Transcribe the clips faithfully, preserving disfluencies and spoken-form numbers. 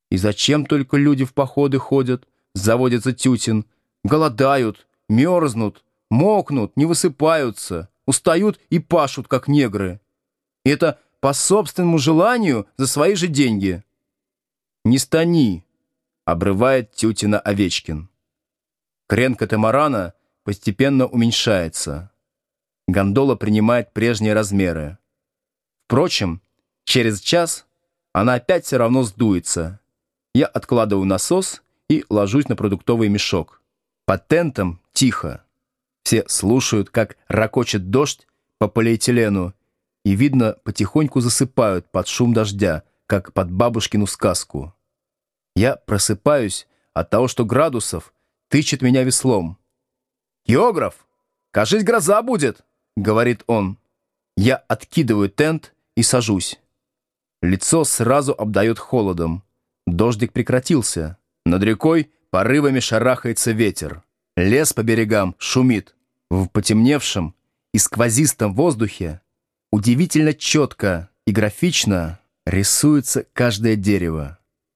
И зачем только люди в походы ходят, заводится Тютин, голодают, мерзнут, мокнут, не высыпаются, устают и пашут, как негры. И это по собственному желанию за свои же деньги. «Не стани», — обрывает Тютина Овечкин. Крен катамарана постепенно уменьшается. Гондола принимает прежние размеры. Впрочем, через час она опять все равно сдуется. Я откладываю насос и ложусь на продуктовый мешок. Под тентом тихо. Все слушают, как ракочет дождь по полиэтилену, и, видно, потихоньку засыпают под шум дождя, как под бабушкину сказку. Я просыпаюсь от того, что Градусов тычет меня веслом. «Географ, кажись, гроза будет!» — говорит он. Я откидываю тент и сажусь. Лицо сразу обдает холодом. Дождик прекратился. Над рекой порывами шарахается ветер. Лес по берегам шумит. В потемневшем и сквозистом воздухе удивительно четко и графично рисуется каждое дерево.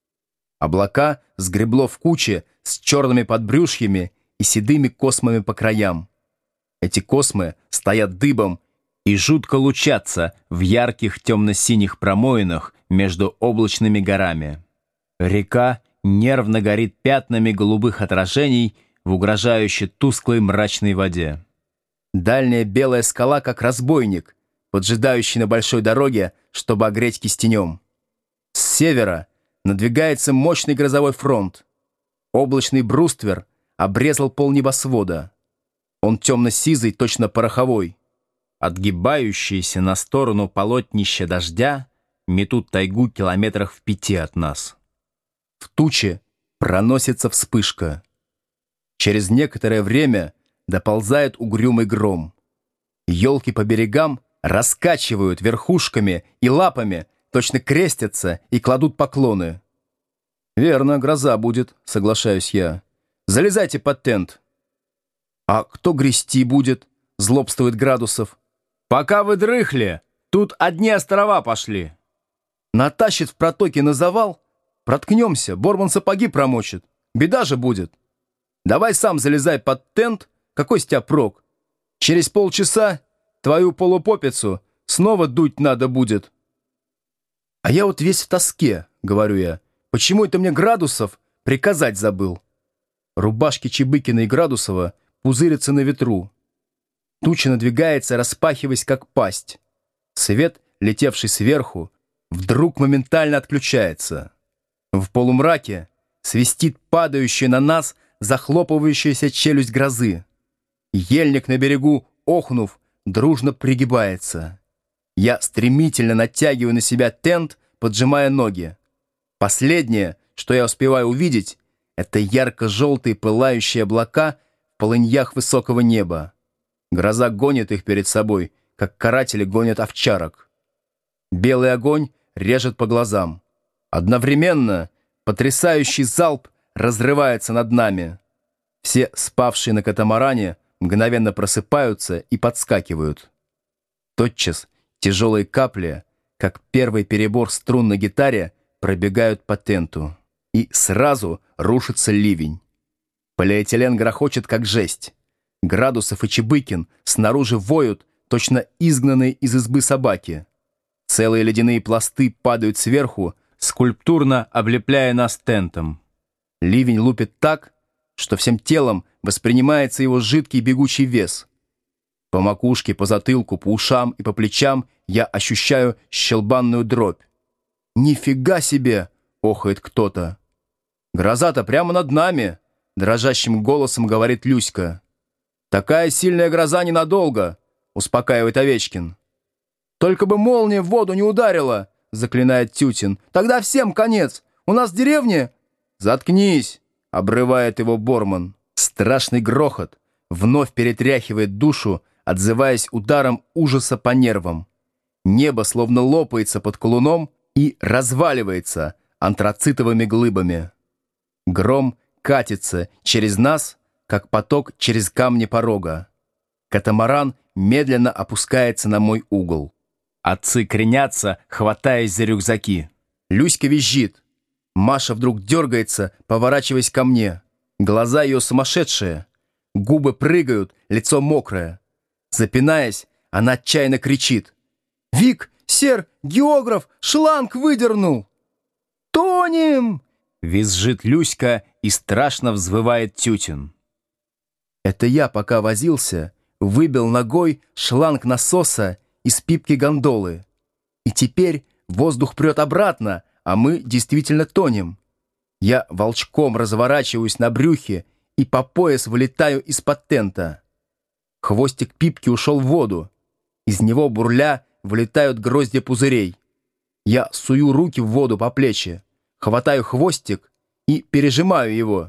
Облака сгребло в куче с черными подбрюшьями и седыми космами по краям. Эти космы стоят дыбом и жутко лучатся в ярких темно-синих промоинах между облачными горами. Река нервно горит пятнами голубых отражений в угрожающе тусклой мрачной воде. Дальняя белая скала, как разбойник, поджидающий на большой дороге, чтобы огреть кистенем. С севера надвигается мощный грозовой фронт. Облачный бруствер обрезал полнебосвода. Он темно-сизый, точно пороховой. Отгибающиеся на сторону полотнища дождя метут тайгу километрах в пяти от нас. В туче проносится вспышка. Через некоторое время доползает угрюмый гром. Елки по берегам раскачивают верхушками и лапами, точно крестятся и кладут поклоны. «Верно, гроза будет», — соглашаюсь я. «Залезайте под тент». «А кто грести будет?» — злобствует Градусов. «Пока вы дрыхли, тут одни острова пошли». «Натащит в протоке на завал? Проткнемся, Борман сапоги промочит. Беда же будет. Давай сам залезай под тент, какой с тебя прок? Через полчаса твою полупопицу снова дуть надо будет». «А я вот весь в тоске», — говорю я. «Почему это мне Градусов приказать забыл?» Рубашки Чебыкина и Градусова пузырятся на ветру. Туча надвигается, распахиваясь, как пасть. Свет, летевший сверху, вдруг моментально отключается. В полумраке свистит падающая на нас захлопывающаяся челюсть грозы. Ельник на берегу, охнув, дружно пригибается. Я стремительно натягиваю на себя тент, поджимая ноги. Последнее, что я успеваю увидеть, это ярко-желтые пылающие облака в полыньях высокого неба. Гроза гонит их перед собой, как каратели гонят овчарок. Белый огонь режет по глазам. Одновременно потрясающий залп разрывается над нами. Все спавшие на катамаране мгновенно просыпаются и подскакивают. Тотчас тяжелые капли, как первый перебор струн на гитаре, пробегают по тенту. И сразу рушится ливень. Полиэтилен грохочет, как жесть. Градусов и Чебыкин снаружи воют, точно изгнанные из избы собаки. Целые ледяные пласты падают сверху, скульптурно облепляя нас тентом. Ливень лупит так, что всем телом воспринимается его жидкий бегучий вес. По макушке, по затылку, по ушам и по плечам я ощущаю щелбанную дробь. «Нифига себе!» — охает кто-то. «Гроза-то прямо над нами!» — дрожащим голосом говорит Люська. «Такая сильная гроза ненадолго!» — успокаивает Овечкин. «Только бы молния в воду не ударила!» — заклинает Тютин. «Тогда всем конец! У нас в деревне...» «Заткнись!» — обрывает его Борман. Страшный грохот вновь перетряхивает душу, отзываясь ударом ужаса по нервам. Небо словно лопается под колуном и разваливается антрацитовыми глыбами. Гром катится через нас, как поток через камни порога. Катамаран медленно опускается на мой угол. Отцы кренятся, хватаясь за рюкзаки. Люська визжит. Маша вдруг дергается, поворачиваясь ко мне. Глаза ее сумасшедшие. Губы прыгают, лицо мокрое. Запинаясь, она отчаянно кричит: «Вик, сэр, географ, шланг выдернул!» «Тонем!» — визжит Люська и страшно взвывает Тютин. Это я, пока возился, выбил ногой шланг насоса из пипки гондолы. И теперь воздух прет обратно, а мы действительно тонем. Я волчком разворачиваюсь на брюхе и по пояс вылетаю из-под тента. Хвостик пипки ушел в воду. Из него бурля вылетают гроздья пузырей. Я сую руки в воду по плечи, хватаю хвостик и пережимаю его.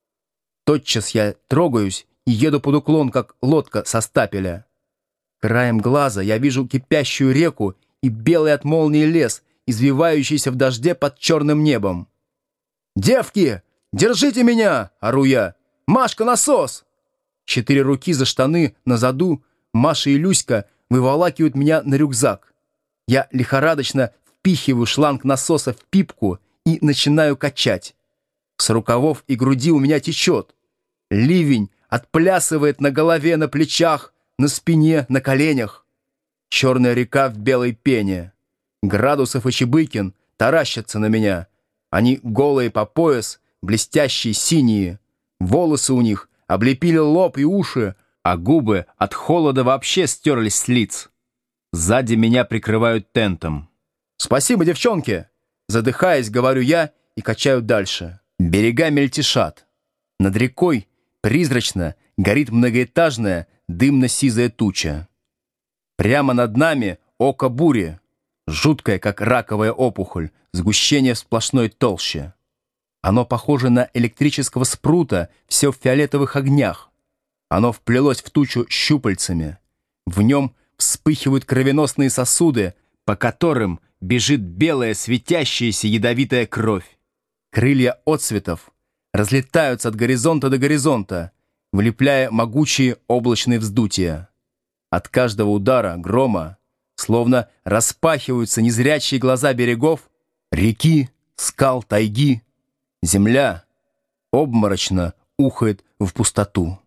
Тотчас я трогаюсь и еду под уклон, как лодка со стапеля. Краем глаза я вижу кипящую реку и белый от молнии лес, извивающийся в дожде под черным небом. «Девки, держите меня!» — ору я. «Машка, насос!» Четыре руки за штаны на заду, Маша и Люська выволакивают меня на рюкзак. Я лихорадочно впихиваю шланг насоса в пипку и начинаю качать. С рукавов и груди у меня течет. Ливень отплясывает на голове, на плечах, на спине, на коленях. Черная река в белой пене. Градусов и Чебыкин таращатся на меня. Они голые по пояс, блестящие, синие. Волосы у них облепили лоб и уши, а губы от холода вообще стерлись с лиц. Сзади меня прикрывают тентом. «Спасибо, девчонки!» Задыхаясь, говорю я и качаю дальше. Берега мельтешат. Над рекой призрачно горит многоэтажная дымно-сизая туча. Прямо над нами око бури, жуткое, как раковая опухоль, сгущение в сплошной толще. Оно похоже на электрического спрута, все в фиолетовых огнях. Оно вплелось в тучу щупальцами. В нем вспыхивают кровеносные сосуды, по которым бежит белая светящаяся ядовитая кровь. Крылья отцветов разлетаются от горизонта до горизонта, влепляя могучие облачные вздутия. От каждого удара грома словно распахиваются незрячие глаза берегов, реки, скал, тайги. Земля обморочно ухает в пустоту.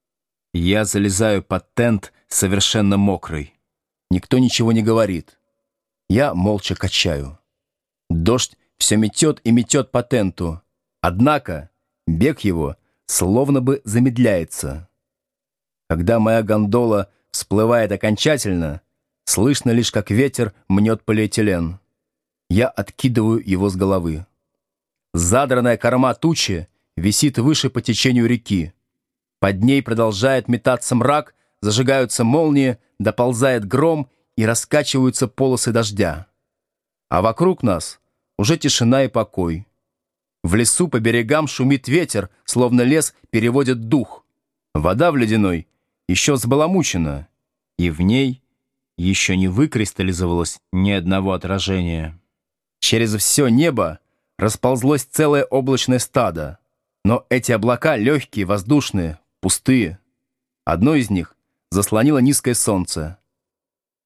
Я залезаю под тент совершенно мокрый. Никто ничего не говорит. Я молча качаю. Дождь все метет и метет по тенту. Однако бег его словно бы замедляется. Когда моя гондола всплывает окончательно, слышно лишь, как ветер мнет полиэтилен. Я откидываю его с головы. Задранная корма тучи висит выше по течению реки. Под ней продолжает метаться мрак, зажигаются молнии, доползает гром и раскачиваются полосы дождя. А вокруг нас уже тишина и покой. В лесу по берегам шумит ветер, словно лес переводит дух. Вода в ледяной еще взбаламучена, и в ней еще не выкристаллизовалось ни одного отражения. Через все небо расползлось целое облачное стадо, но эти облака легкие, воздушные, пустые. Одно из них заслонило низкое солнце.